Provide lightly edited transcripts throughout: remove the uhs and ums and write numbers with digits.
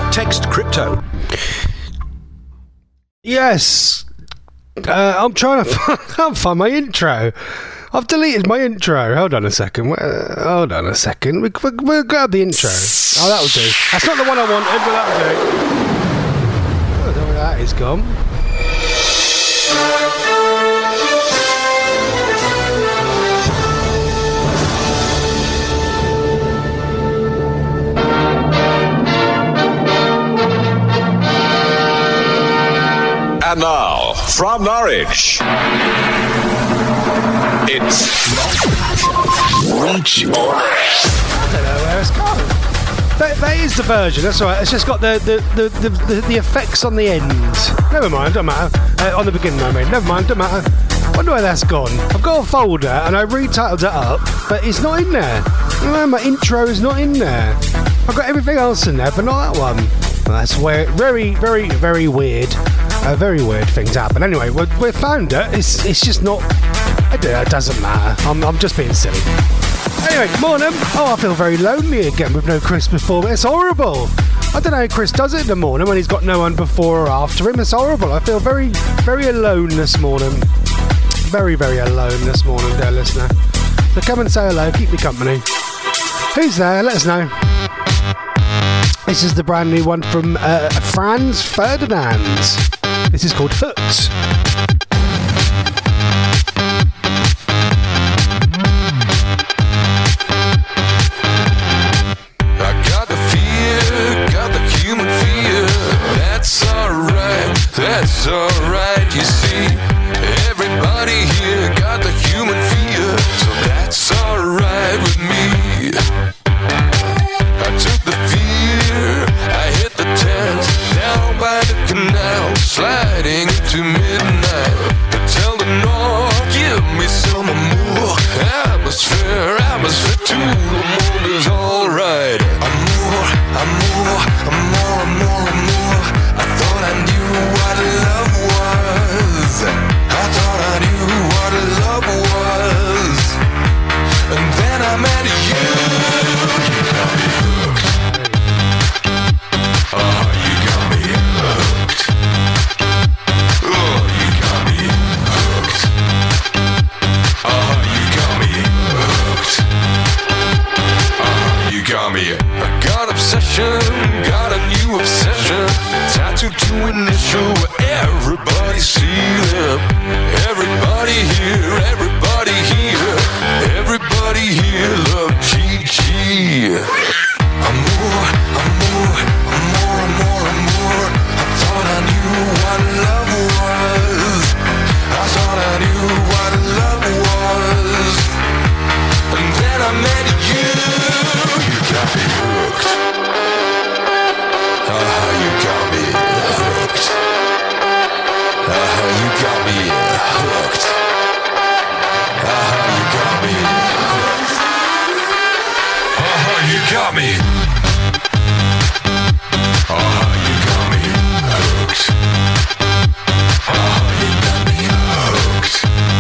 Text crypto. Yes. I'm trying to I can't find my intro. I've deleted my intro. Hold on a second. We'll grab the intro. Oh, that'll do. That's not the one I wanted, but that'll do. Oh, I don't know where that is gone. And now, from Norwich, it's Reach. I don't know where it's gone. That is the version, that's right. It's just got the effects on the end. Never mind, don't matter. On the beginning, I mean. Never mind, don't matter. I wonder where that's gone. I've got a folder and I retitled it up, but it's not in there. No, my intro is not in there. I've got everything else in there, but not that one. Well, that's where very, very, very weird. Very weird things happen. Anyway, we found it. It's just not. I don't know, it doesn't matter. I'm just being silly. Anyway, morning. Oh, I feel very lonely again with no Chris before me. It's horrible. I don't know how Chris does it in the morning when he's got no one before or after him. It's horrible. I feel very, very alone this morning. Very, very alone this morning, dear listener. So come and say hello. Keep me company. Who's there? Let us know. This is the brand new one from Franz Ferdinand. This is called Hooked. I got the fear, got the human fear. That's alright, you see. Everybody here got the human fear, so that's alright with me. I took the fear, I hit the tent, down by the canal, sliding into midnight. Tell the north, give me some more atmosphere too. The mood is alright. I'm more. I thought I knew what love was. And then I met you. You got me hooked. Oh, you got me hooked. Oh, you got me hooked. Oh, you got me hooked. Oh, you got me. I got obsession, got a new obsession. Tattooed to initial where everybody see them. Everybody here love GG. I'm more. I thought I knew what love was. And then I met you. You got me hooked. You got me hooked. You got me hooked. You got me hooked. You got me. You got me hooked. You got me hooked.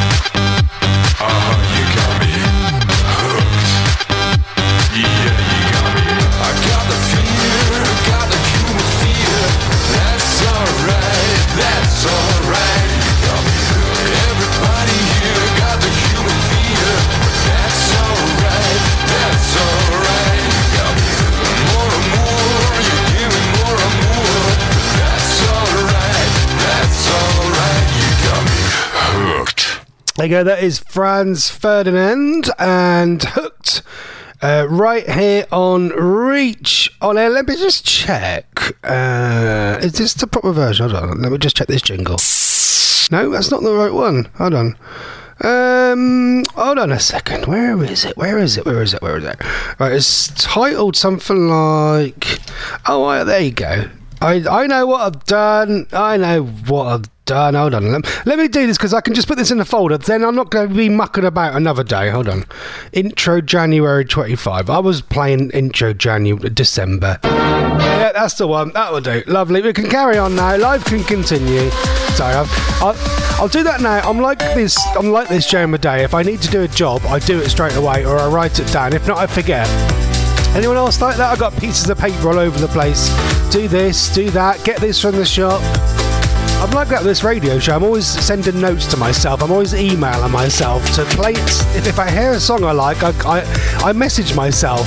You got me hooked. Yeah, you got me. I got the fear, got the human fear. That's alright. You got me hooked. Everybody here got the human fear. That's alright. You got me hooked. More and more, you give me more and more. That's alright. You got me hooked. There you go, that is Franz Ferdinand and Hooked. Right here on Reach on air. Let me just check. Is this the proper version? Hold on. Let me just check this jingle. No, that's not the right one. Hold on. Hold on a second. Where is it? Right, it's titled something like. Oh, there you go. I know what I've done. Hold on. Let me do this because I can just put this in the folder. Then I'm not going to be mucking about another day. Hold on. Intro January 25. I was playing intro December. Yeah, that's the one. That will do. Lovely. We can carry on now. Life can continue. Sorry, I'll do that now. I'm like this during the day. If I need to do a job, I do it straight away or I write it down. If not, I forget. Anyone else like that? I got pieces of paper all over the place. Do this, do that, get this from the shop. I'm like that with this radio show. I'm always sending notes to myself. I'm always emailing myself to play it. If I hear a song I like, I message myself.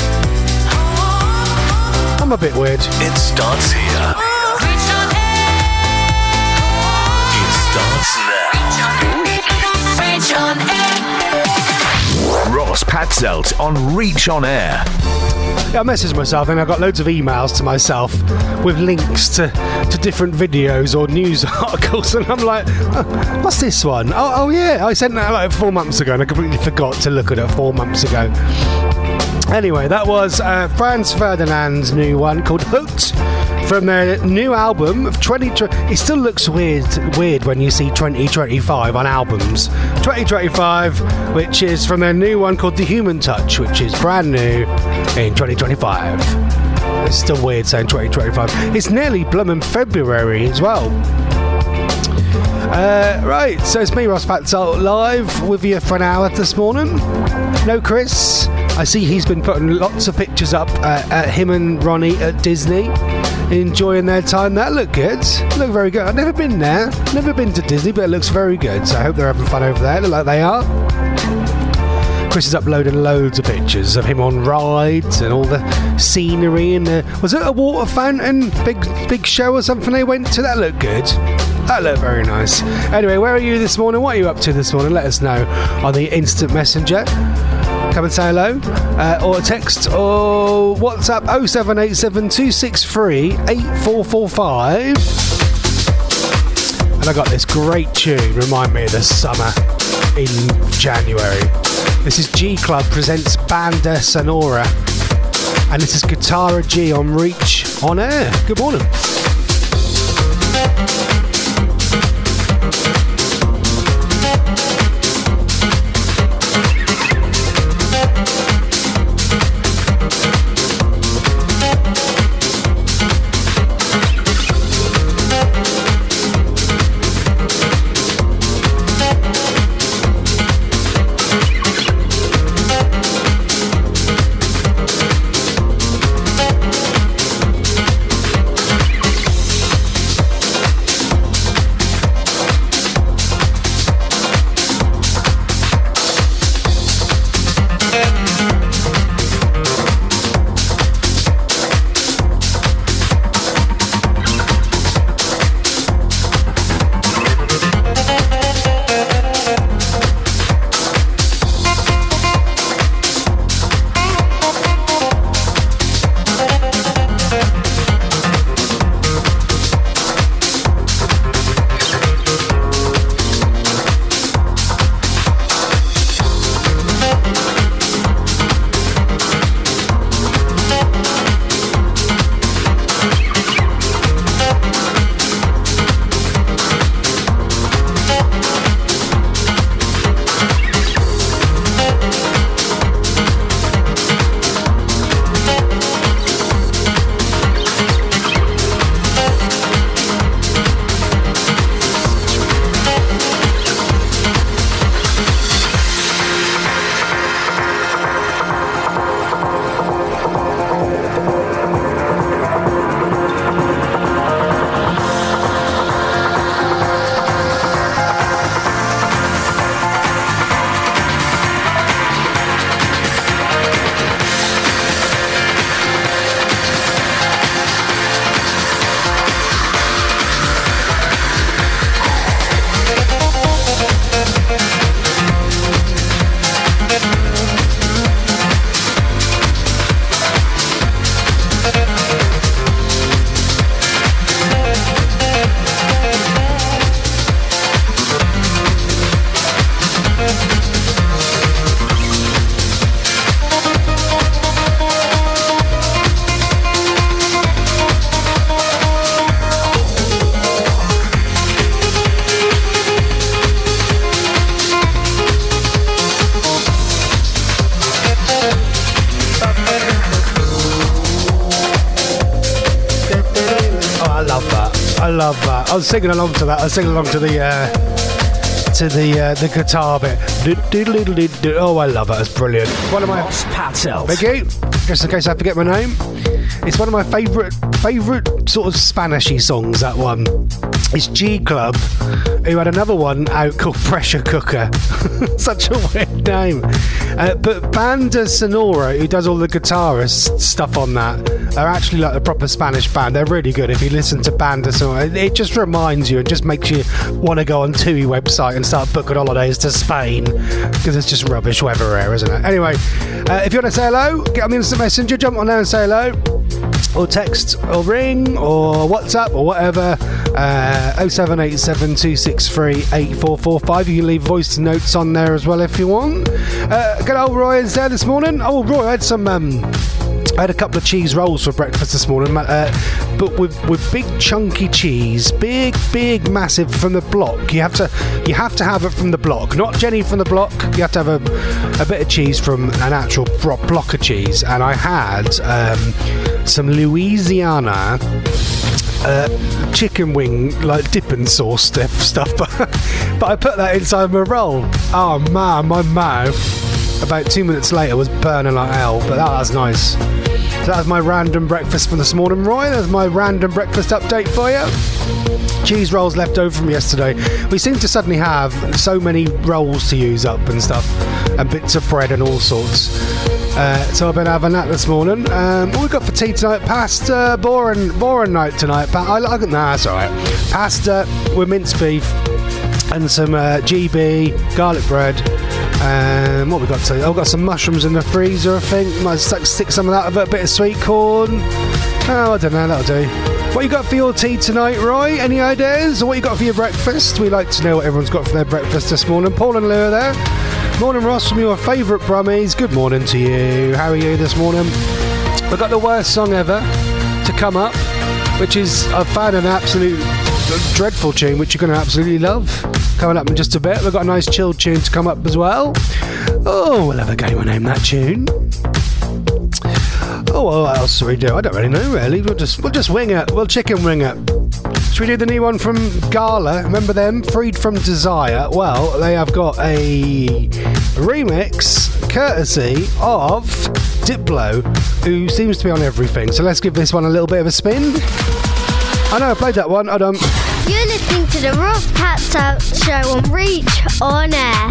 I'm a bit weird. It starts here. It starts now. Reach on air. Ross Patzelt on Reach on Air. Yeah, I messaged myself and I got loads of emails to myself with links to different videos or news articles, and I'm like, what's this one? Oh yeah, I sent that like 4 months ago and I completely forgot to look at it 4 months ago. Anyway, that was Franz Ferdinand's new one called Hooked from their new album of 2020. It still looks weird when you see 2025 on albums. 2025, which is from their new one called The Human Touch, which is brand new in 2025. It's still weird saying 2025. It's nearly bloomin' February as well. Right, so it's me, Ross Patzelt, live with you for an hour this morning. No Chris. I see he's been putting lots of pictures up at him and Ronnie at Disney, enjoying their time. That looked good. Look very good. I've never been there. Never been to Disney, but it looks very good. So I hope they're having fun over there. Look like they are. Chris is uploading loads of pictures of him on rides and all the scenery. And was it a water fountain? Big show or something they went to? That looked good. That looked very nice. Anyway, where are you this morning? What are you up to this morning? Let us know on the instant messenger. Come and say hello, or text or WhatsApp 0787 263 8445. And I got this great tune, remind me of the summer in January. This is G Club presents Banda Sonora, and this is Guitarra G on Reach on Air. Good morning. I love that. I was singing along to that. I was singing along to the to the guitar bit. Oh, I love it. It's brilliant. One of my Ross Patzelt. Biggie, just in case I forget my name. It's one of my favourite sort of Spanishy songs, that one. It's G Club, who had another one out called Pressure Cooker. Such a weird name. But Banda Sonora, who does all the guitarist stuff on that, are actually like a proper Spanish band. They're really good. If you listen to Banda Sonora, it just reminds you and just makes you want to go on TUI website and start booking holidays to Spain, because it's just rubbish weather here, isn't it? Anyway, if you want to say hello, get on the instant messenger, jump on there and say hello. Or text, or ring, or WhatsApp, or whatever. 07872638445. You can leave voice notes on there as well if you want. Good old Roy is there this morning. Oh, Roy, I had some. I had a couple of cheese rolls for breakfast this morning, but with big chunky cheese, big massive from the block. You have to have it from the block, not Jenny from the block. You have to have a bit of cheese from an actual block of cheese. And I had some Louisiana chicken wing like dipping sauce stuff, but I put that inside my roll. Oh man, my mouth about 2 minutes later was burning like hell, but that was nice. So that was my random breakfast for this morning, Roy. That's my random breakfast update for you. Cheese rolls left over from yesterday. We seem to suddenly have so many rolls to use up and stuff, and bits of bread and all sorts. So I've been having that this morning. What we got for tea tonight? Pasta, boring night tonight. Nah, that's alright. Pasta with minced beef and some GB, garlic bread. What we got today? I've got some mushrooms in the freezer, I think. Might stick some of that with a bit of sweet corn. Oh, I don't know, that'll do. What you got for your tea tonight, Roy? Any ideas? Or what you got for your breakfast? We like to know what everyone's got for their breakfast this morning. Paul and Lou are there. Morning, Ross, from your favourite Brummies. Good morning to you. How are you this morning? We've got the worst song ever to come up, which is, I've found an absolute dreadful tune, which you're going to absolutely love. Coming up in just a bit. We've got a nice chilled tune to come up as well. Oh, we'll have a game and name that tune. Oh, well, what else do we do? I don't really know, really. We'll just wing it. We'll chicken wing it. Should we do the new one from Gala? Remember them? Freed from Desire. Well, they have got a remix courtesy of Diplo, who seems to be on everything. So let's give this one a little bit of a spin. I know I played that one. Hold on. You're listening to the Ross Patzelt Show on Reach On Air.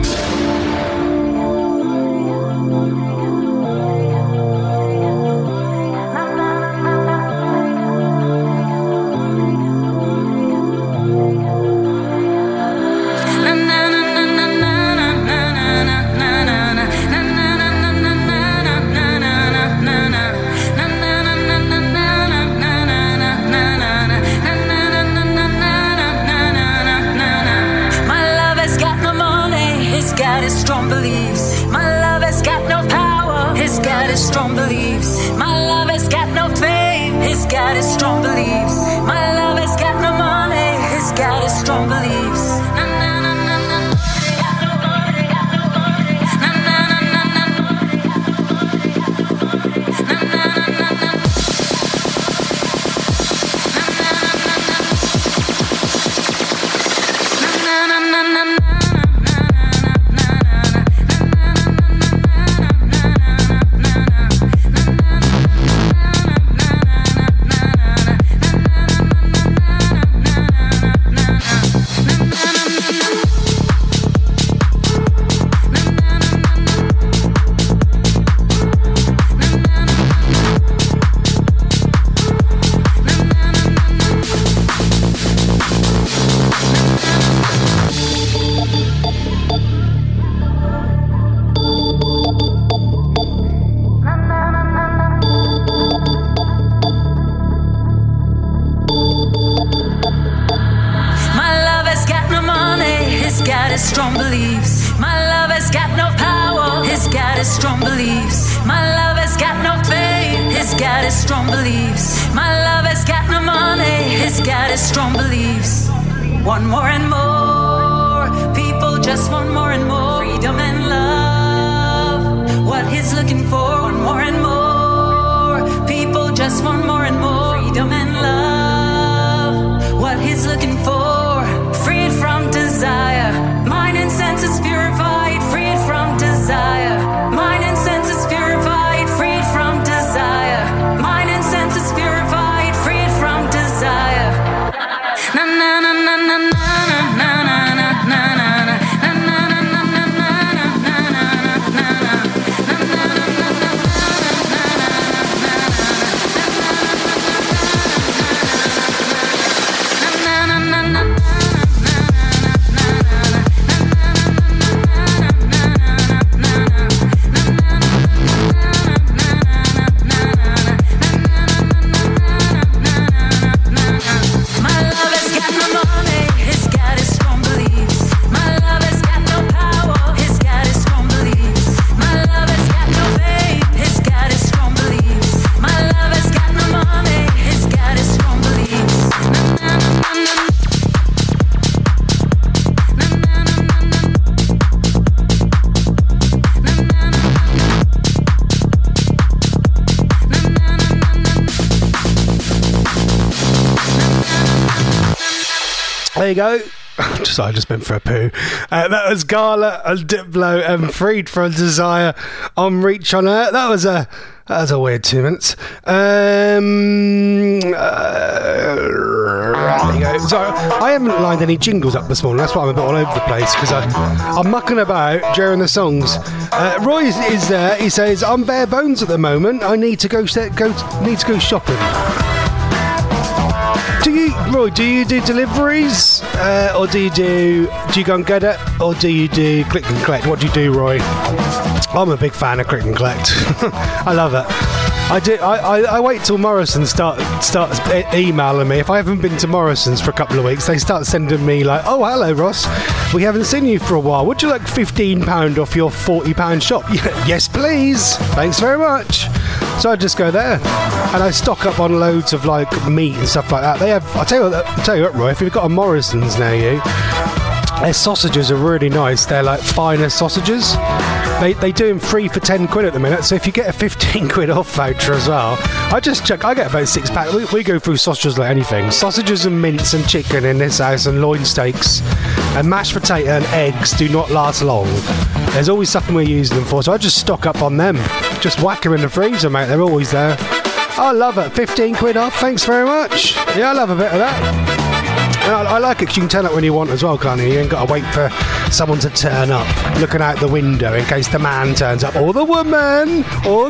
Freed from desire, mine There you go. I just went for a poo. That was Gala and Diplo and Freed from Desire on Reach on Air. That was a weird 2 minutes. There you go. So I haven't lined any jingles up this morning. That's why I'm a bit all over the place, because I'm mucking about during the songs. Roy is there. He says, I'm bare bones at the moment. I need to go shopping. Roy, do you do deliveries, or do you go and get it, or do you do click and collect? What do you do, Roy? I'm a big fan of click and collect. I love it. I wait till Morrison's starts emailing me. If I haven't been to Morrison's for a couple of weeks, they start sending me like, oh, hello, Ross. We haven't seen you for a while. Would you like £15 off your £40 shop? Yes, please. Thanks very much. So I just go there and I stock up on loads of like meat and stuff like that. They have. I'll tell you what, Roy. If you've got a Morrison's near you, their sausages are really nice. They're like finer sausages. They do them free for £10 at the minute. So if you get a £15 off voucher as well, I just check. I get about 6 packs. We go through sausages like anything. Sausages and mince and chicken in this house, and loin steaks and mashed potato and eggs do not last long. There's always something we're using them for. So I just stock up on them. Just whack them in the freezer, mate. They're always there. I love it. £15 off. Thanks very much. Yeah, I love a bit of that. And I like it because you can turn up when you want as well, can't you? You ain't got to wait for someone to turn up, looking out the window in case the man turns up, or the woman.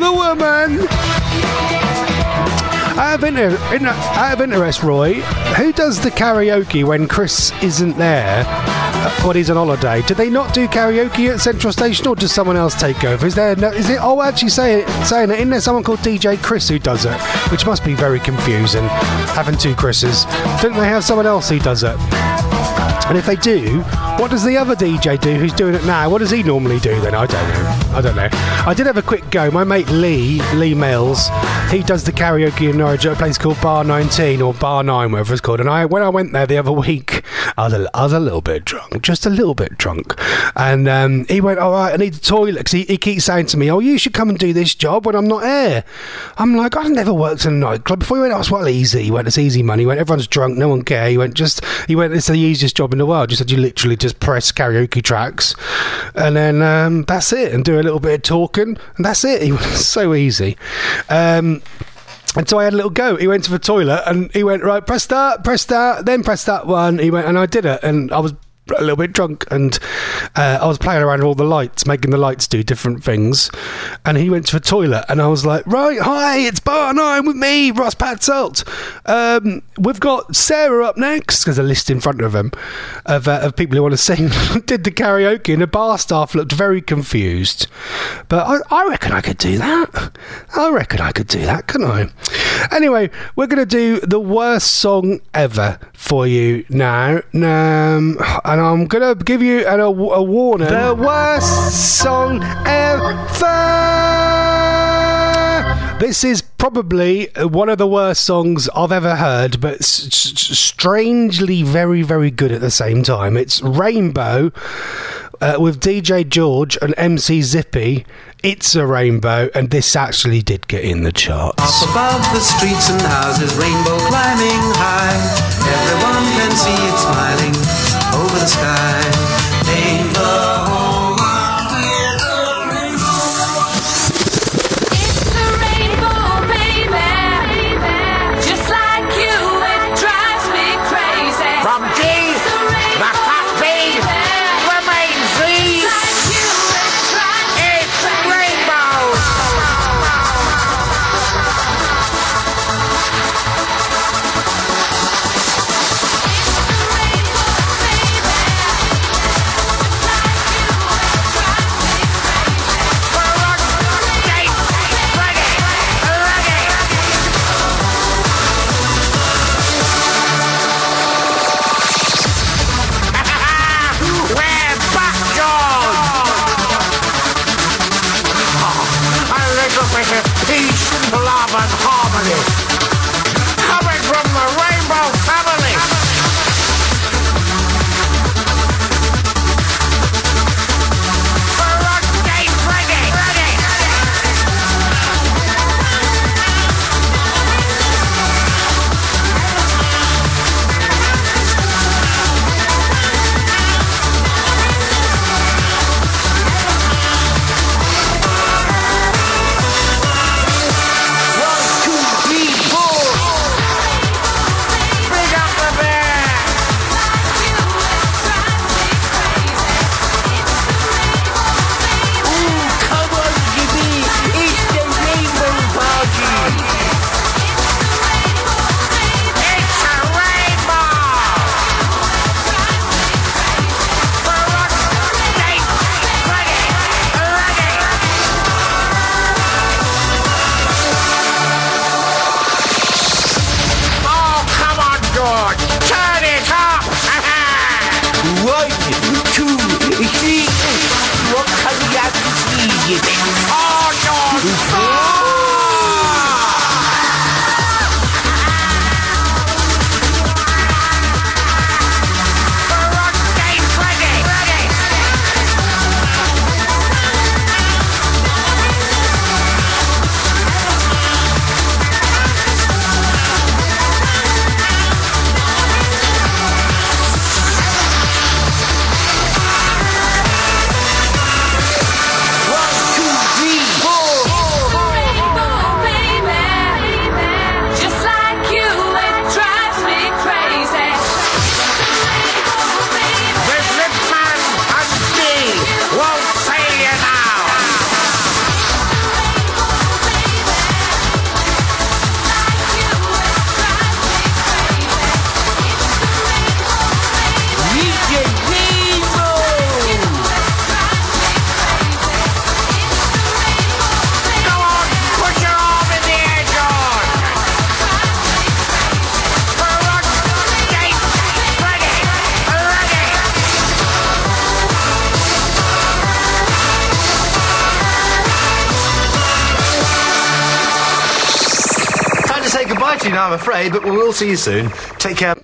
Out of interest, Roy, who does the karaoke when Chris isn't there when he's on holiday? Do they not do karaoke at Central Station, or does someone else take over? Is it? Oh, actually, saying it. Isn't there someone called DJ Chris who does it? Which must be very confusing, having two Chris's. Don't they have someone else who does it? And if they do, what does the other DJ do who's doing it now? What does he normally do then? I don't know. I did have a quick go. My mate Lee Mills, he does the karaoke in Norwich at a place called Bar 19 or Bar 9, whatever it's called. And when I went there the other week, I was a little bit drunk, just a little bit drunk. And he went, all right, I need the toilet. Because he keeps saying to me, oh, you should come and do this job when I'm not here. I'm like, I've never worked in a nightclub before. He went, oh, it's well easy. He went, it's easy money. He went, everyone's drunk, no one cares. He went, it's the easiest job in the world. He said, you literally just press karaoke tracks and then that's it, and do a little bit of talking, and that's it. He was so easy. And so I had a little go. He went to the toilet and he went, right, press that, then press that one. He went, and I did it, and I was a little bit drunk, and I was playing around with all the lights, making the lights do different things, and he went to the toilet, and I was like, right, hi, it's Bar 9 with me, Ross Patzelt. We've got Sarah up next, there's a list in front of him of people who want to sing. Did the karaoke, and the bar staff looked very confused, but I reckon I could do that. Couldn't I? Anyway, we're going to do the worst song ever for you now, and I'm going to give you a warning. The worst song ever! This is probably one of the worst songs I've ever heard, but strangely very, very good at the same time. It's Rainbow with DJ George and MC Zippy. It's a Rainbow, and this actually did get in the charts. Up above the streets and houses, rainbow climbing high. Everyone can see it smiling over the sky. Paint the whole world with a rainbow. It's a rainbow, baby. Just like you, it drives me crazy. From G, the fat B, remains Z. Like you, it drives me It's rainbow. We're back, George. A little bit of peace, love and harmony coming from the Rainbow family. Birthday Freddy. George. Turn it up. 1, 2, 3. What can we have to see? Oh, George. You know, I'm afraid, but we will see you soon. Take care.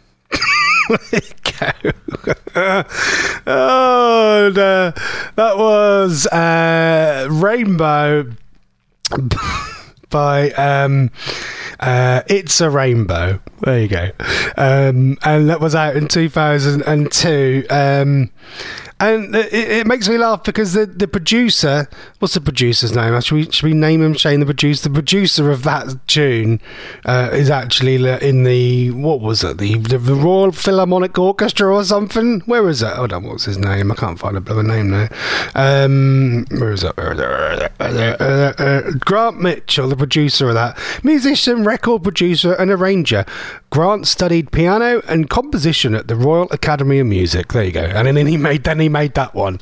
Oh, no. That was Rainbow by It's a Rainbow. There you go. And that was out in 2002. And it makes me laugh because the producer, what's the producer's name? Should we name him Shane, the producer? The producer of that tune is actually in the, what was it? The Royal Philharmonic Orchestra or something? Where is it? Hold on, what's his name? I can't find a bloody name now. Where is it? Grant Mitchell, the producer of that. Musician, record producer and arranger. Grant studied piano and composition at the Royal Academy of Music. There you go. And then he made that one.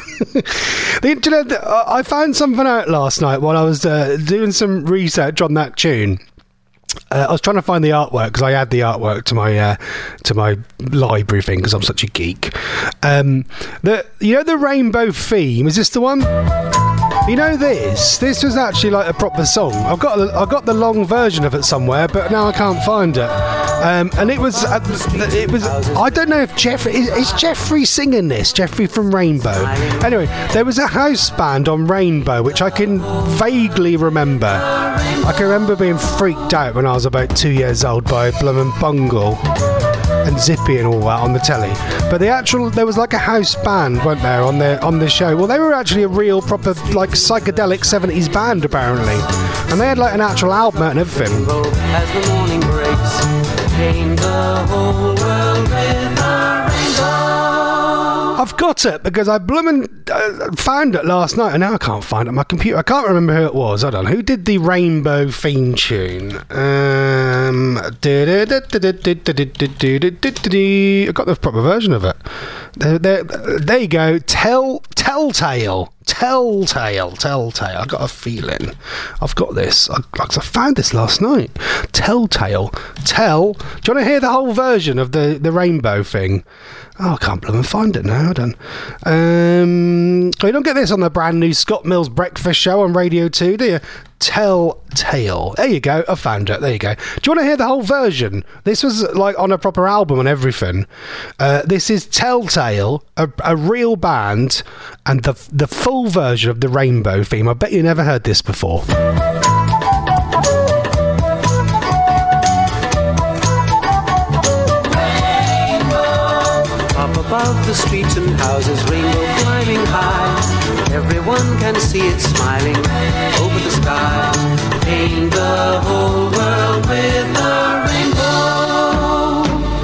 I found something out last night while I was doing some research on that tune. I was trying to find the artwork because I add the artwork to my library thing because I'm such a geek. The rainbow theme, is this the one? You know this was actually like a proper song. I've got the long version of it somewhere, but now I can't find it. And it was I don't know if is Jeffrey singing this? Jeffrey from Rainbow. Anyway, there was a house band on Rainbow which I can vaguely remember. I can remember being freaked out when I was about 2 years old by Bloomin' Bungle and Zippy and all that on the telly. But there was like a house band, weren't there, on the show? Well, they were actually a real proper like psychedelic 70s band apparently, and they had like an actual album and everything. As the morning breaks, paint the whole world with a rainbow. I've got it because I found it last night and now I can't find it on my computer. I can't remember who it was. Hold on. Who did the Rainbow theme tune? I got the proper version of it. There you go. Telltale. I got a feeling I've got this. I found this last night. Telltale. Do you want to hear the whole version of the Rainbow thing? Oh, I can't believe I find it now. Hold on. You don't get this on the brand new Scott Mills Breakfast Show on Radio 2, do you? Telltale. There you go. I found it. There you go. Do you want to hear the whole version? This was like on a proper album and everything. This is Telltale, a real band, and the full version of the Rainbow theme. I bet you never heard this before. Above the streets and houses, rainbow climbing high. Everyone can see it smiling over the sky. Paint the whole world with a rainbow.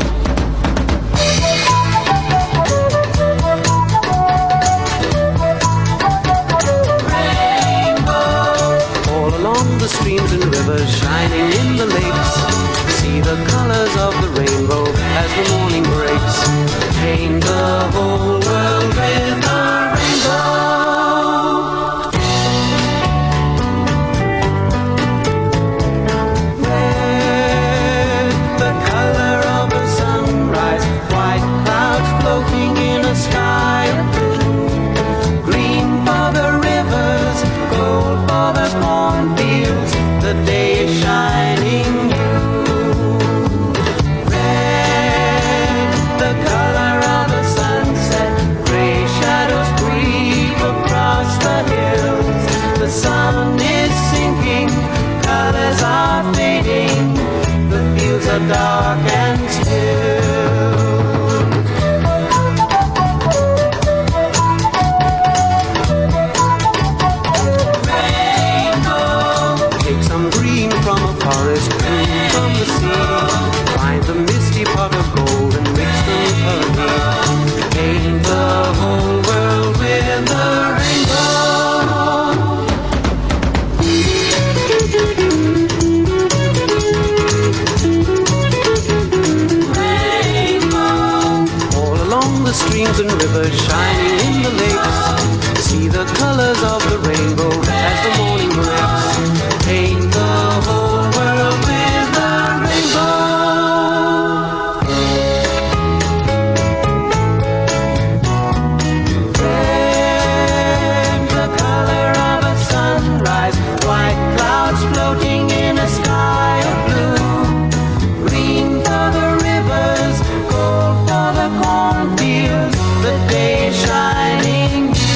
Rainbow. All along the streams and rivers, shining in the lakes. See the colors of the rainbow as the morning breaks. Paint the whole world with a rainbow. Rainbow. the dark and still. Take some green from a forest, green from the sea. Find the misty pot of gold and mix them with honey. Paint the whole world with the rainbow. All along the streams and rivers shining in the lakes, see the colors of the rainbow as the morning breaks. Paint the whole world with the rainbow. Red, the color of a sunrise, white clouds floating in a sky of blue. Green for the rivers, gold for the cornfields, the day shining new.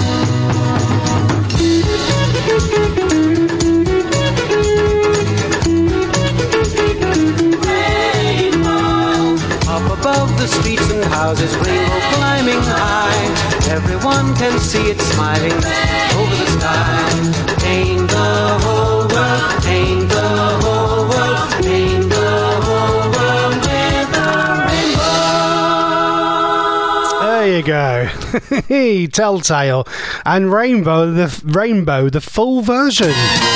Up above the streets and houses, rainbow climbing high. Everyone can see it smiling over the sky. Paint the whole world, paint the whole world, paint the whole world with the rainbow. There you go. Telltale and Rainbow, the full version.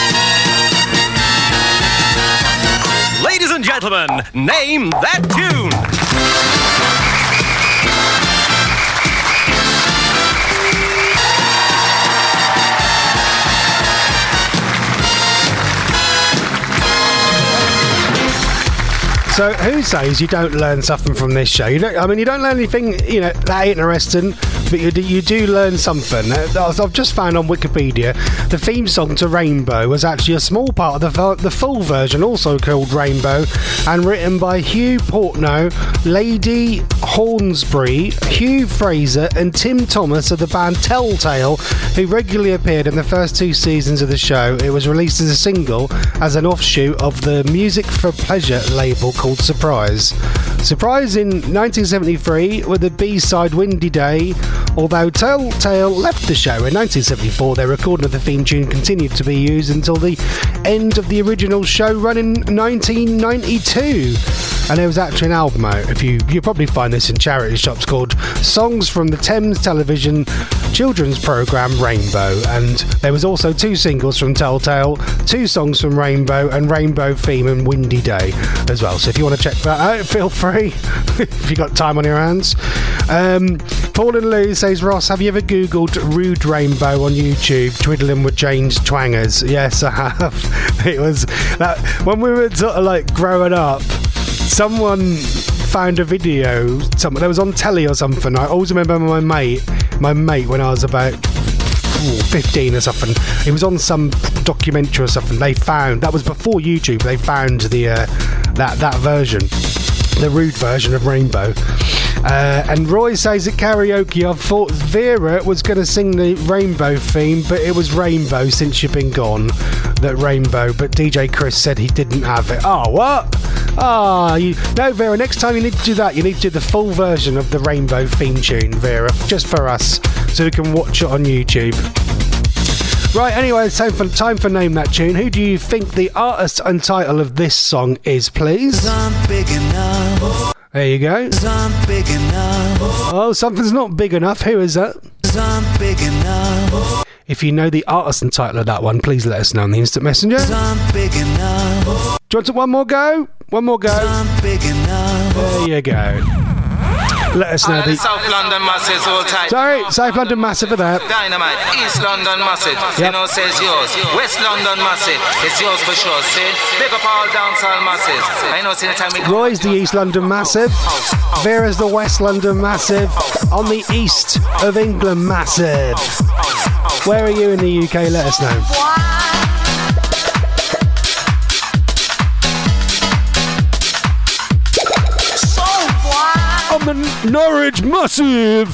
Ladies and gentlemen, name that tune. So who says you don't learn something from this show? You don't learn anything, that interesting, but you do learn something. I've just found on Wikipedia the theme song to Rainbow was actually a small part of the full version, also called Rainbow, and written by Hugh Portnow, Lady Hornsby, Hugh Fraser, and Tim Thomas of the band Telltale, who regularly appeared in the first 2 seasons of the show. It was released as a single as an offshoot of the Music for Pleasure label called Surprise. Surprise in 1973 with the B-side Windy Day. Although Telltale left the show in 1974, their recording of the theme tune continued to be used until the end of the original show run in 1992. And there was actually an album out. You probably find this in charity shops, called Songs from the Thames Television children's programme Rainbow. And there was also 2 singles from Telltale, 2 songs from Rainbow, and Rainbow Theme and Windy Day as well. So if you want to check that out, feel free if you got time on your hands. Paul and Lou says, Ross, have you ever googled Rude Rainbow on YouTube, twiddling with Jane's twangers? Yes, I have. It was that when we were sort of like growing up, someone found a video, that was on telly or something. I always remember my mate when I was about 15 or something. It was on some documentary or something. They found, that was before YouTube, they found the that version, the Rude version of Rainbow. And Roy says at karaoke, I thought Vera was going to sing the Rainbow theme, but it was Rainbow Since You've Been Gone. That Rainbow, but DJ Chris said he didn't have it. Oh, what? No, Vera, next time you need to do that, you need to do the full version of the Rainbow theme tune, Vera, just for us, so we can watch it on YouTube. Right, anyway, it's time for Name That Tune. Who do you think the artist and title of this song is, please? I'm big enough. There you go. I'm big enough. Oh, something's not big enough. Who is that? I'm big enough. If you know the artist and title of that one, please let us know on the Instant Messenger. I'm big enough. Do you want one more go? One more go. I'm big enough. There you go. Let us know the South London masses all tight. Sorry, South London massive for that. Dynamite, East London massive. You know, says yours. West London massive. It's yours for sure. See, big up all dancehall masses. I know, see the time we. Roy's the East London massive. Vera's the West London massive. On the East of England massive. Where are you in the UK? Let us know. On the Norwich massive.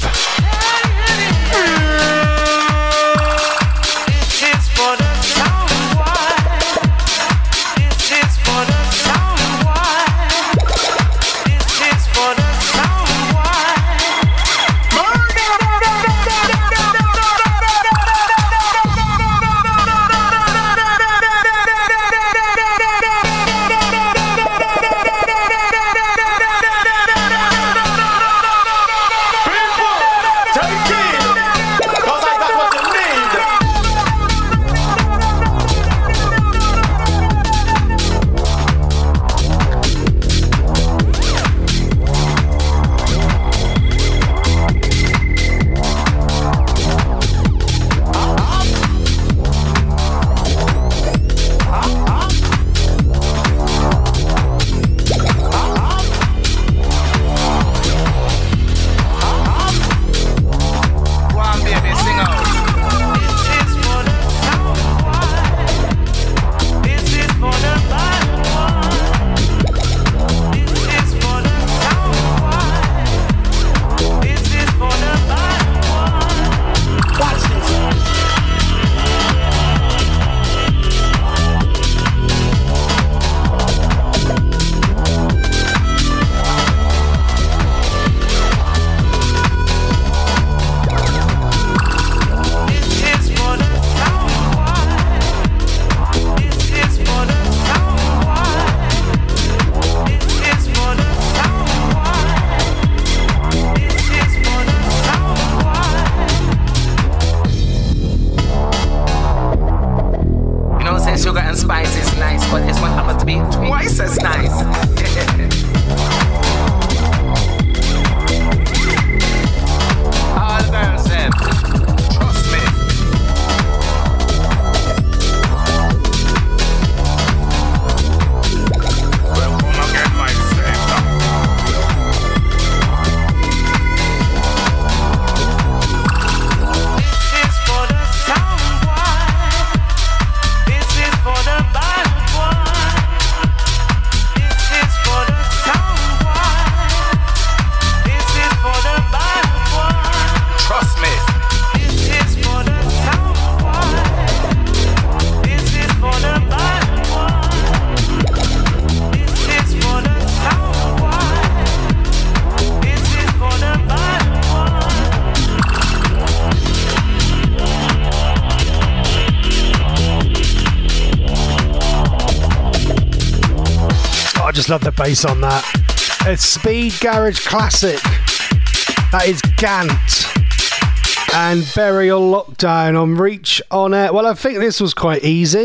just love the bass on that. It's Speed Garage Classic. That is Gant and Burial Lockdown on Reach On Air. Well, I think this was quite easy.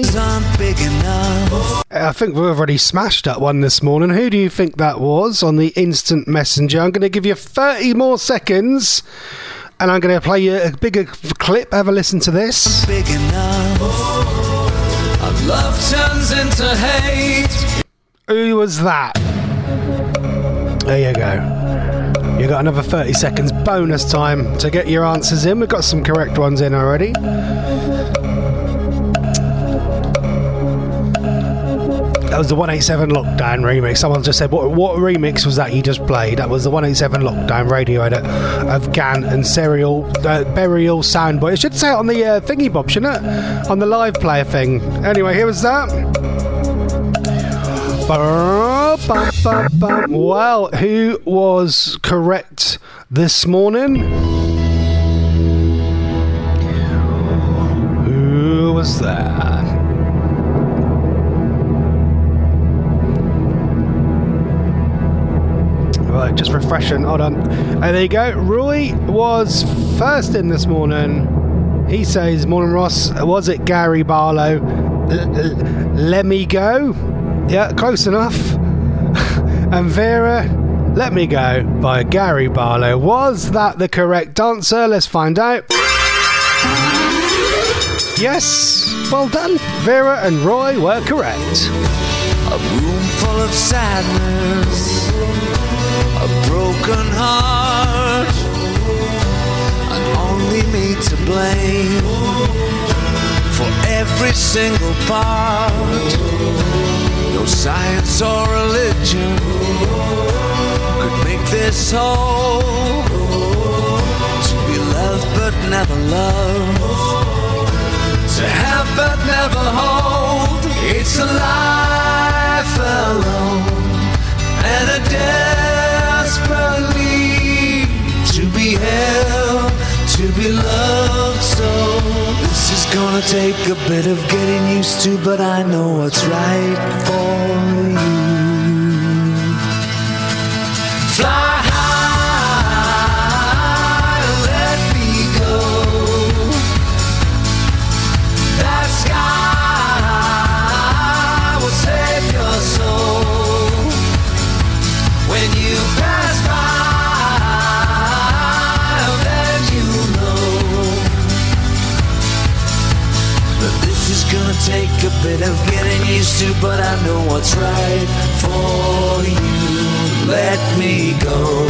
I think we've already smashed that one this morning. Who do you think that was on the instant messenger? I'm going to give you 30 more seconds and I'm going to play you a bigger clip. Have a listen to this. Big enough. Our love turns into hate. Who was that? There you go. You got another 30 seconds bonus time to get your answers in. We've got some correct ones in already. That was the 187 Lockdown remix. Someone just said, what remix was that you just played? That was the 187 Lockdown radio edit of Gant and Burial Soundboy. It should say it on the thingy bob, shouldn't it? On the live player thing. Anyway, here was that. Well, who was correct this morning? Who was that? Right, just refreshing. Hold on. There you go. Roy was first in this morning. He says, "Morning, Ross. Was it Gary Barlow? Let Me Go." Yeah, close enough. And Vera, Let Me Go by Gary Barlow. Was that the correct answer? Let's find out. Yes, well done. Vera and Roy were correct. A room full of sadness, a broken heart, and only me to blame for every single part. No science or religion could make this whole. To be loved but never loved, to have but never hold. It's a life alone and a desperate need to be held, to be loved. So this is gonna take a bit of getting used to, but I know what's right for you. Fly high, let me go. That sky will save your soul when you pass by. Then you know that this is gonna take a bit of getting used to, but I know what's right for you. Let me go.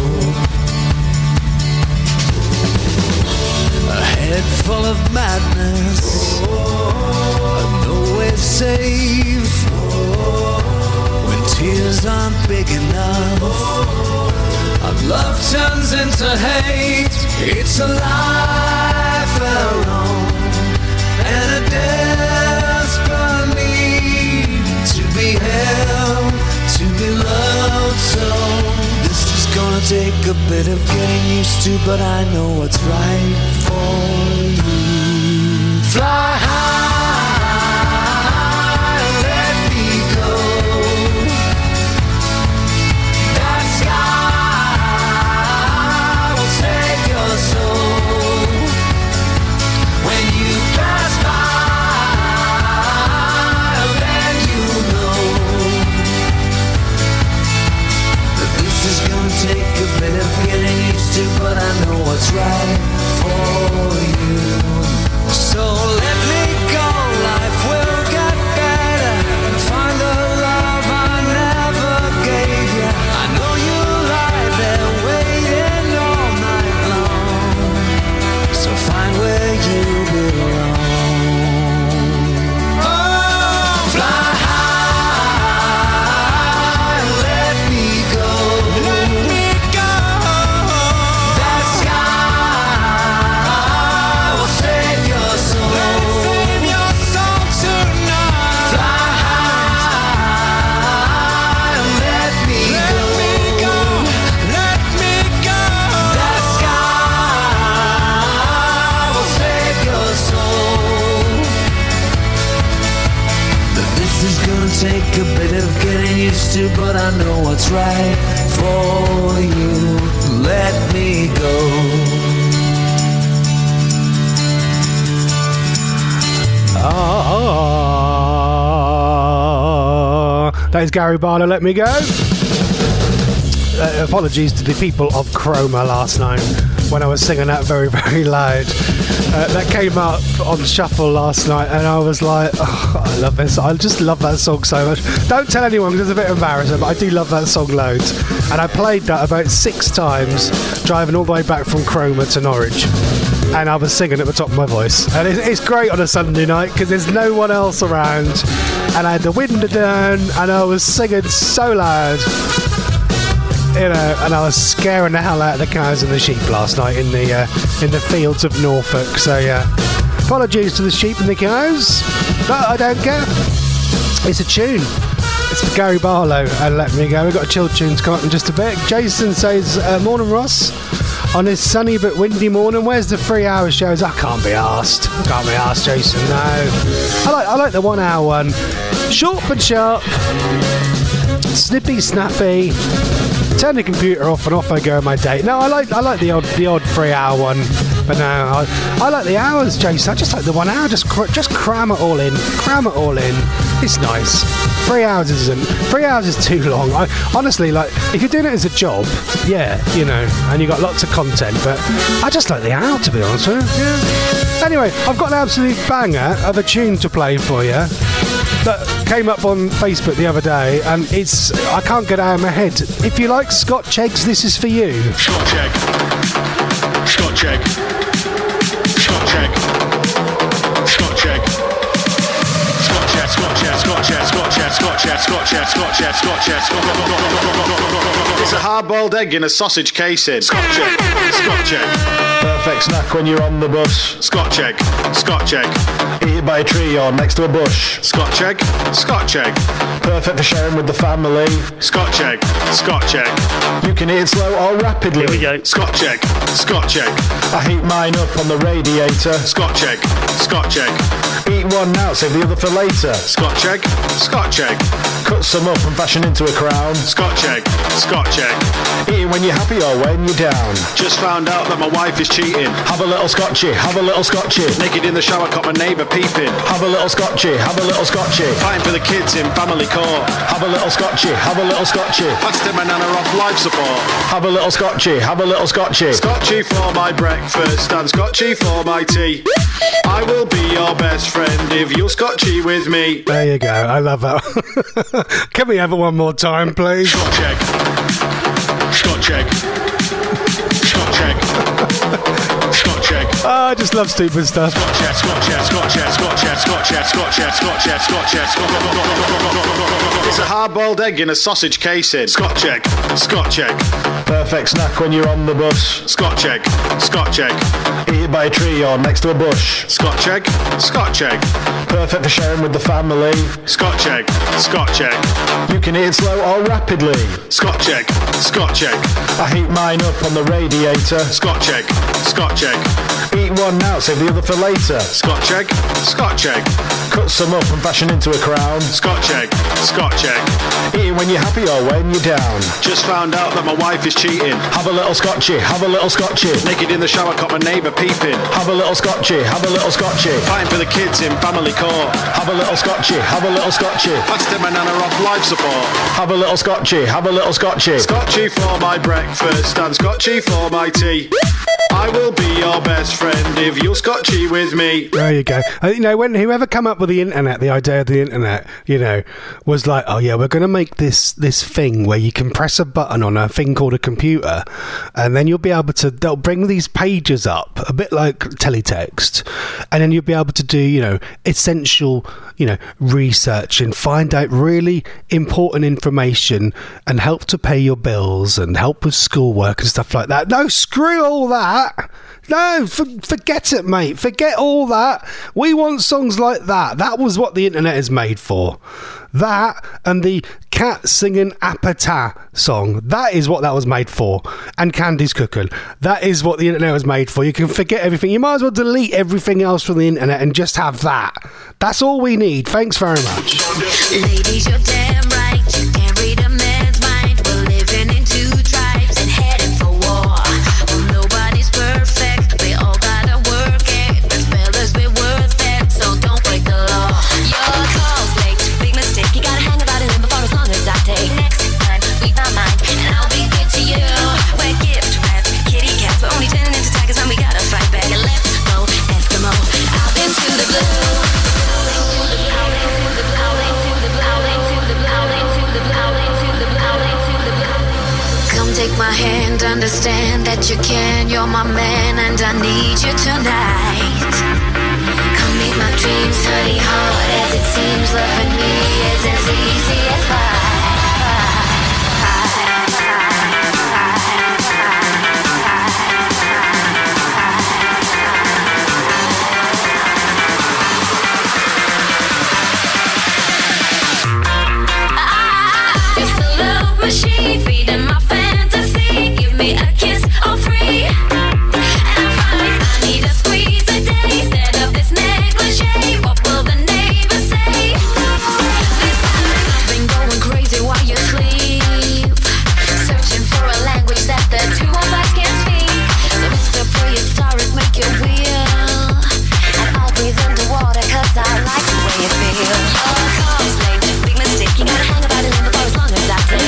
A head full of madness, nowhere safe. When tears aren't big enough, our love turns into hate. It's a life alone and a desperate need to be held, to be loved. So this is gonna take a bit of getting used to, but I know what's right for you. Fly high, let me go. That sky will save your soul when you pass by. Then you know that this is gonna take a bit of getting used to, but I know what's right for you. So let me go, life will get better, and find the love I never gave you. I know you lie there waiting all night long, so find where you belong. Oh, fly high, let me go. Let me go. That sky what's right for you. Let me go. That is Gary Barlow, Let Me Go. Apologies to the people of Chroma last night when I was singing that very, very loud. That came up on Shuffle last night and I was like, oh, I love this. I just love that song so much. Don't tell anyone because it's a bit embarrassing, but I do love that song loads. And I played that about 6 times driving all the way back from Chroma to Norwich. And I was singing at the top of my voice. And it's great on a Sunday night because there's no one else around. And I had the window down and I was singing so loud. You know, and I was scaring the hell out of the cows and the sheep last night in the fields of Norfolk. So yeah, apologies to the sheep and the cows, but I don't care. It's a tune. It's for Gary Barlow and Let Me Go. We've got a chill tune to come up in just a bit. Jason says, morning Ross. On this sunny but windy morning, where's the 3-hour shows? I can't be arsed. Can't be arsed, Jason, no. I like the 1 hour one. Short but sharp. Snippy snappy. Turn the computer off and off I go on my date. No, I like the odd 3-hour one, but no, I like the hours, Jason. I just like the 1 hour. Just cram it all in. Cram it all in. It's nice. 3 hours isn't. 3 hours is too long. I honestly, like, if you're doing it as a job, yeah, you know, and you got lots of content, but I just like the hour, to be honest with you. Yeah. Anyway, I've got an absolute banger of a tune to play for you that came up on Facebook the other day, and I can't get it out of my head. If you like Scotch eggs, this is for you. Scotch egg. Scotch egg. Scotch egg. Scotch egg. Scotch egg. Scotch egg. Scotch egg. Scotch egg. Scotch egg. Scotch egg. Scotch egg. Scotch egg. It's a hard-boiled egg in a sausage casing. Scotch egg. Scotch egg. Perfect snack when you're on the bus. Scotch egg. Scotch egg. Eat it by a tree or next to a bush. Scotch egg. Scotch egg. Perfect for sharing with the family. Scotch egg. Scotch egg. You can eat it slow or rapidly. Here we go. Scotch egg. Scotch egg. I heat mine up on the radiator. Scotch egg. Scotch egg. Eat one now, save the other for later. Scotch egg. Scotch egg. Cut some up and fashion into a crown. Scotch egg. Scotch egg. Eat it when you're happy or when you're down. Just found out that my wife is cheating. Have a little scotchy. Have a little scotchy. Naked in the shower, caught my neighbour peeping. Have a little scotchy. Have a little scotchy. Fine for the kids in family court. Have a little scotchy. Have a little scotchy. Passed my nana off life support. Have a little scotchy. Have a little scotchy. Scotchy for my breakfast and scotchy for my tea. I will be your best friend if you're scotchy with me. There you go. I love that. Can we have it one more time, please? Scotch egg. Scotch egg. Scotch egg. Scotch egg. Oh, I just love stupid stuff. Scotch egg. Scotch egg. Scotch egg. Scotch egg. Scotch egg. Scotch egg. Scotch egg. Scotch egg. It's a hard-boiled egg in a sausage casing. Scotch egg. Scotch egg. Perfect snack when you're on the bus. Scotch egg. Scotch egg. Eat it by a tree or next to a bush. Scotch egg. Scotch egg. Perfect for sharing with the family. Scotch egg. Scotch egg. You can eat it slow or rapidly. Scotch egg. Scotch egg. I heat mine up on the radiator. Scotch egg. Scotch egg. Eat one now, save the other for later. Scotch egg. Scotch egg. Cut some up and fashion into a crown. Scotch egg. Scotch egg. Eat it when you're happy or when you're down. Just found out that my wife is cheating. Have a little scotchy. Have a little scotchy. Naked in the shower, caught my neighbour peeping. Have a little scotchy. Have a little scotchy. Fine for the kids in family court. Have a little scotchy. Have a little scotchy. Passed my nana off life support. Have a little scotchy. Have a little scotchy. Scotchy for my breakfast and scotchy for my tea. I will be your best friend if you're scotchy with me. There you go. You know, when whoever come up with the internet, the idea of the internet, you know, was like, oh yeah, we're going to make this thing where you can press a button on a thing called a computer, and then you'll be able to, they'll bring these pages up, a bit like teletext, and then you'll be able to do, you know, essential, you know, research and find out really important information and help to pay your bills and help with schoolwork and stuff like that. No, screw all that. No, forget it, mate. Forget all that. We want songs like that. That was what the internet is made for. That and the cat singing Apata song. That is what that was made for. And Candy's cooking. That is what the internet was made for. You can forget everything. You might as well delete everything else from the internet and just have that. That's all we need. Thanks very much. Ladies, you're damn right. You can't read a man's mind. take my hand, understand that you can. You're my man and I need you tonight. Come meet my dreams, honey, hard as it seems. Loving me is as easy as pie. Machine feeding my fantasy. Give me a kiss or free. And I'm fine. I need a squeeze a day. Set up this negligee. What will the neighbors say? This time I've been going crazy while you sleep. Searching for a language that the two of us can speak. So Mr. Prehistoric, make it real. And I'll breathe underwater cause I like the way it feels. All cars late, big mistake. You gotta hang about it in the bar as long as I take.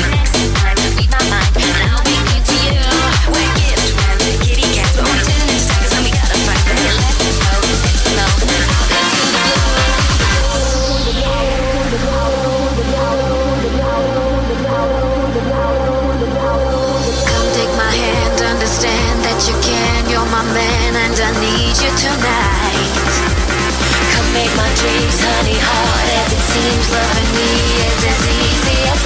Tonight, come make my dreams, honey, hard as it seems. Loving me is as easy as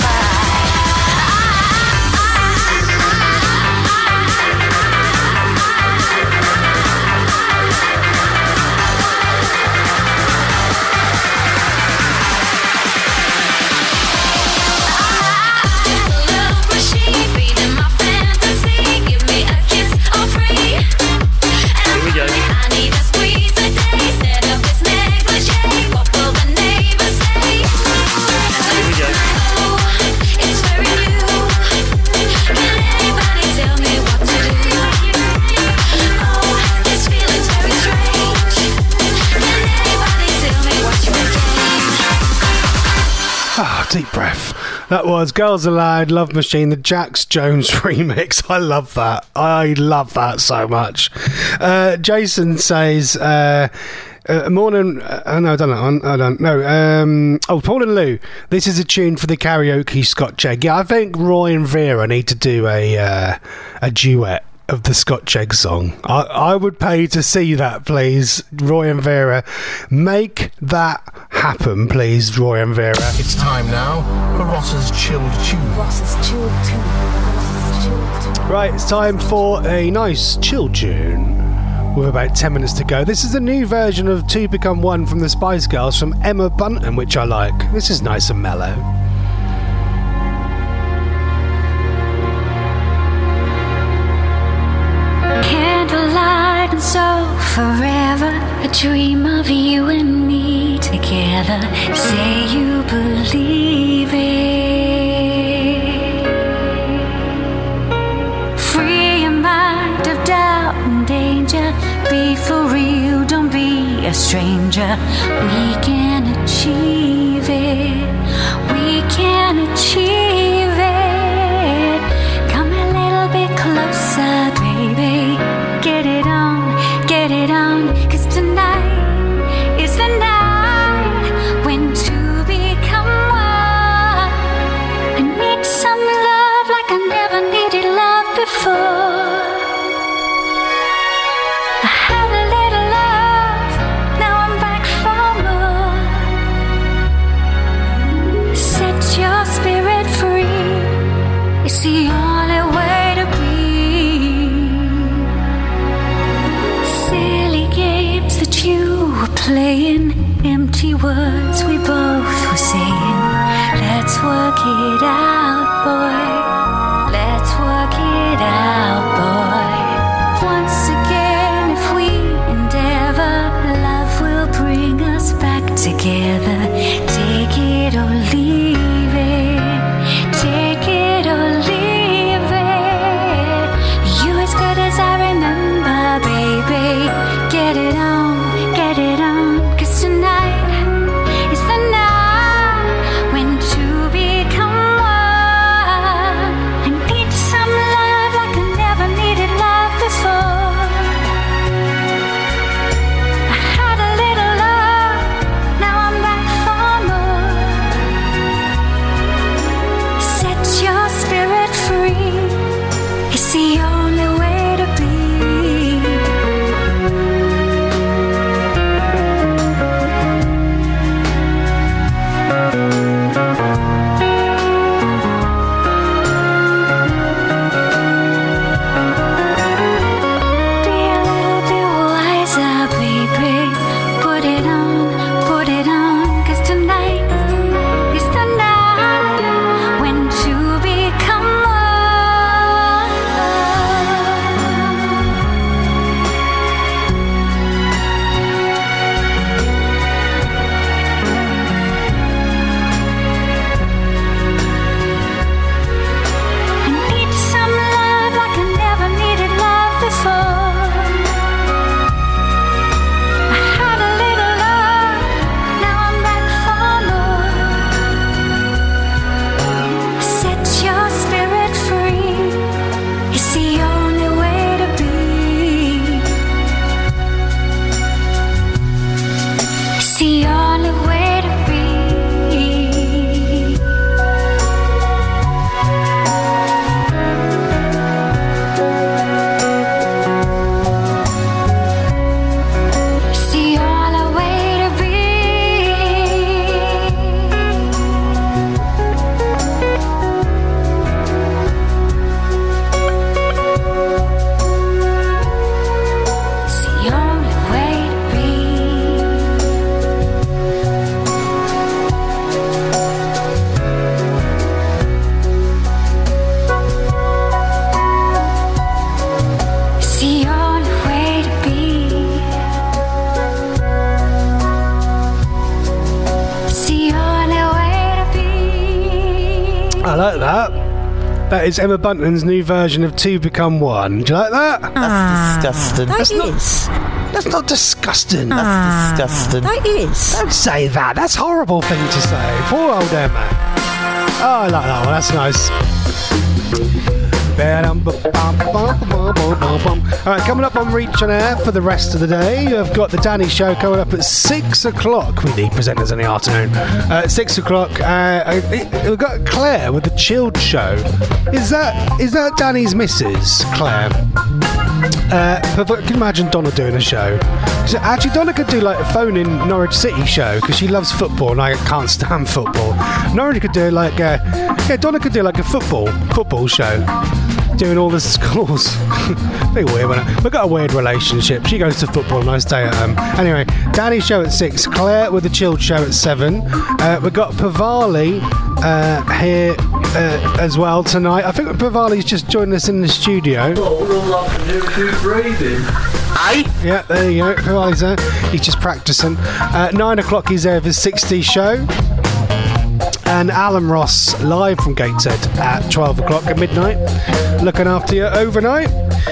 Deep breath. That was Girls Aloud, Love Machine, the Jax Jones remix. I love that. I love that so much. Jason says, morning. No, I don't know. Paul and Lou. This is a tune for the karaoke Scotch Egg. Yeah, I think Roy and Vera need to do a duet of the Scotch Egg song. I would pay to see that, please. Roy and Vera, make that happen, please. Roy and Vera. It's time now for Ross's Chilled Tune. Ross's Chilled Tune. Right, it's time for a nice chill tune with about 10 minutes to go. This is a new version of Two Become One from the Spice Girls from Emma Bunton, which I like. This is nice and mellow. Candlelight and so forever, a dream of you and me together. Say you believe it. Free your mind of doubt and danger. Be for real, don't be a stranger. We can achieve it. We can achieve it. Come a little bit closer, baby. Get it on, 'cause tonight is the night when two become one. I need some love like I never needed love before. I had a little love, now I'm back for more. Set your spirit free, it's the only way to be. Silly games that you were playing, empty words we both were saying. Let's work it out, boy. Let's work it out, boy. Once again, if we endeavor, love will bring us back together. Take it or leave it. Take it or leave it. You as good as I remember, baby. Get it on, 'cause tonight is the night when two become one. That is Emma Bunton's new version of Two Become One. Do you like that? That's disgusting. That's not disgusting. That's disgusting. That is. Don't say that. That's a horrible thing to say. Poor old Emma. Oh, I like that one. That's nice. Alright, coming up on Reach on Air for the rest of the day, I've got the Danny Show coming up at 6 o'clock. We need presenters in the afternoon. 6 o'clock, we've got Claire with the Chilled Show. Is that Danny's missus, Claire? Can you imagine Donna doing a show? Actually, Donna could do like a phone-in Norwich City show because she loves football and I can't stand football. Norwich could do like Donna could do like a football show, doing all the scores. Bit weird, wasn't it? We've got a weird relationship. She goes to football and I stay at home. Anyway, Danny's show at 6, Claire with the Chilled Show at 7. We've got Pavali here as well tonight. I think Pavali's just joined us in the studio. All I can do is keep breathing. Aye? Yeah, there you go. Pavali's there. He's just practicing. 9 o'clock he's there with his 60 show. And Alan Ross live from Gateshead at 12 o'clock at midnight, looking after you overnight.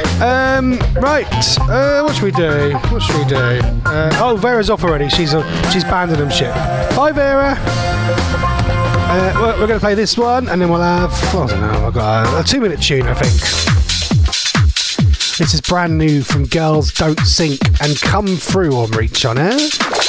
What should we do? Vera's off already. She's banded them shit. Bye, Vera. We're going to play this one, and then we'll have, I don't know, I've got a 2-minute tune, I think. This is brand new from Girls Don't Sink and Come Through on Reach on Air.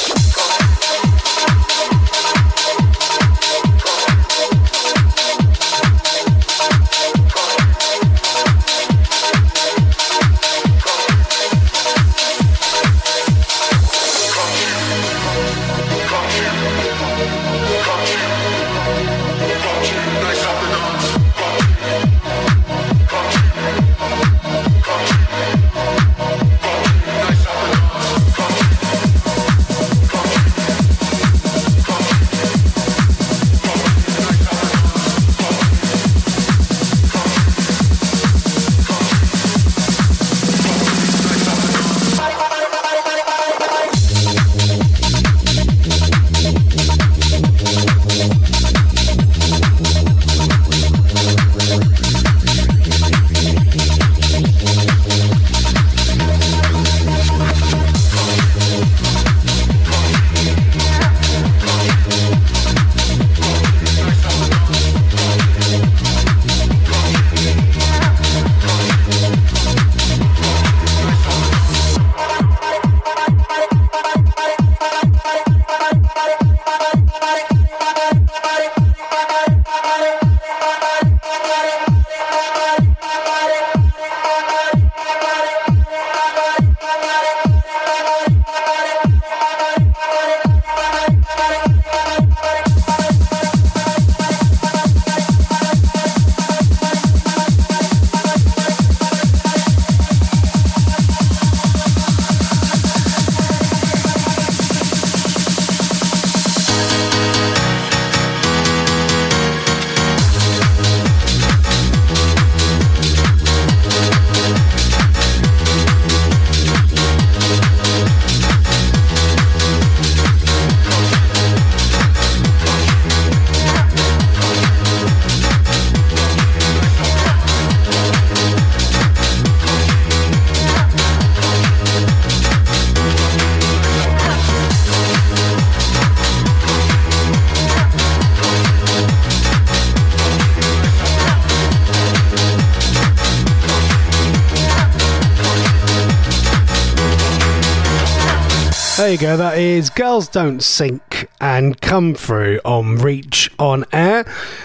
There you go, that is Girls Don't Sink and Come Through on Reach on Air.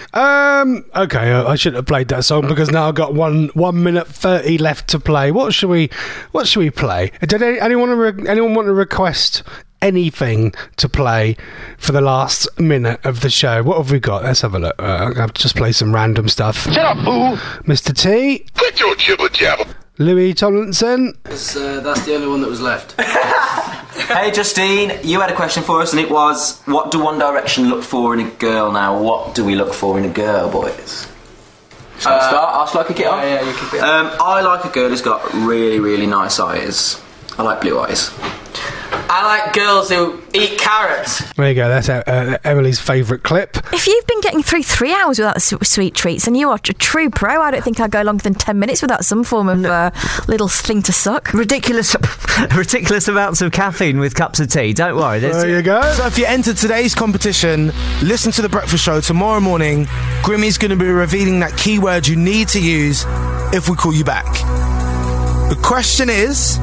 Okay, I shouldn't have played that song because now I've got 1 minute 30 left to play. What should we play? Did anyone want to request anything to play for the last minute of the show? What have we got? Let's have a look. I'll just play some random stuff. Shut up, fool! Mr. T. Quit your jibber jabber. Louis Tomlinson. That's the only one that was left. Hey Justine, you had a question for us and it was, what do One Direction look for in a girl now? What do we look for in a girl, boys? Shall I kick it off? Yeah, you kick it off. I like a girl who's got really, really nice eyes. I like blue eyes. I like girls who eat carrots. There you go. That's Emily's favourite clip. If you've been getting through 3 hours without sweet treats, and you are a true pro, I don't think I'd go longer than 10 minutes without some form of little thing to suck. Ridiculous amounts of caffeine with cups of tea. Don't worry. There you go. So if you enter today's competition, listen to The Breakfast Show tomorrow morning. Grimmy's going to be revealing that keyword you need to use if we call you back. The question is...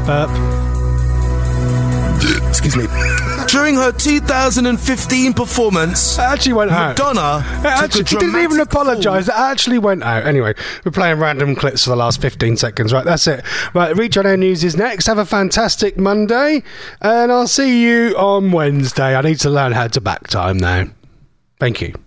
Excuse me. During her 2015 performance, it actually went out. Madonna she didn't even apologise. It actually went out. Anyway, we're playing random clips for the last 15 seconds. Right, that's it. Right, Reach On Air News is next. Have a fantastic Monday, and I'll see you on Wednesday. I need to learn how to back time now. Thank you.